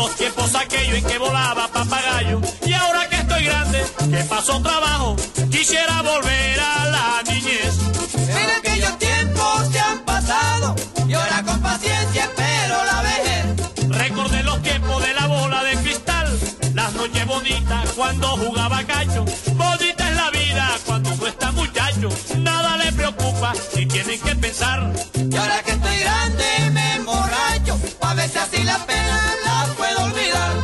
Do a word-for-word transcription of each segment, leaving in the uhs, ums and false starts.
los tiempos aquellos en que volaba papagayo. Y ahora que estoy grande, que paso trabajo, quisiera volver a la niñez. En aquellos tiempos se han pasado y ahora con paciencia espero la vejez. Recordé los tiempos de la bola de cristal, las noches bonitas cuando jugaba cacho. Bonita es la vida cuando uno está muchacho, nada le preocupa ni tienen que pensar. Y ahora que estoy grande me emborracho, a veces así la pena la puedo olvidar.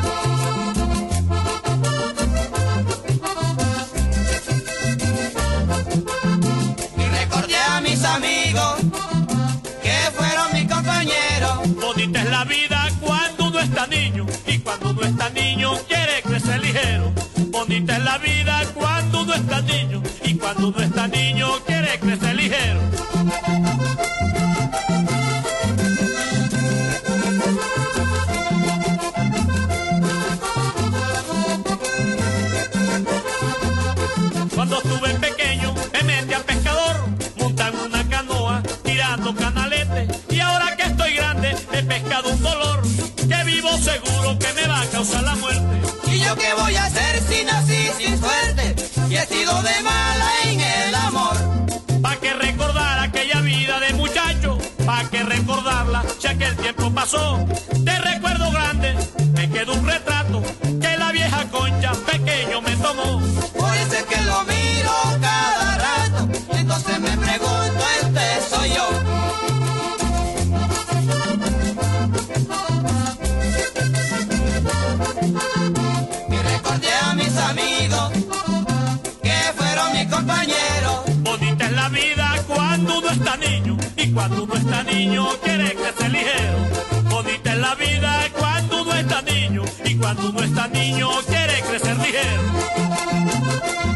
Y recordé a mis amigos que fueron mis compañeros. Bonita es la vida cuando uno está niño y cuando uno está niño quiere crecer ligero. Bonita es la vida cuando uno está niño y cuando uno está niño quiere crecer ligero. Cuando estuve pequeño me metí a pescador, montando una canoa, tirando canaletes. Y ahora que estoy grande he pescado un dolor que vivo seguro que me va a causar la muerte. ¿Y yo qué voy a hacer si nací sin suerte y he sido de mala en el amor? Pa' que recordar aquella vida de muchacho, pa' que recordarla si aquel tiempo pasó. De recuerdo grande me quedó un retrato que la vieja Concha pequeño me tomó. Por eso es que lo miro cada rato, y entonces me pregunto, este soy yo. Y recordé a mis amigos que fueron mis compañeros. Bonita es la vida cuando uno está niño y cuando uno está niño quiere crecer ligero. Bonita es la vida cuando uno está niño y cuando uno está niño quiere crecer ligero.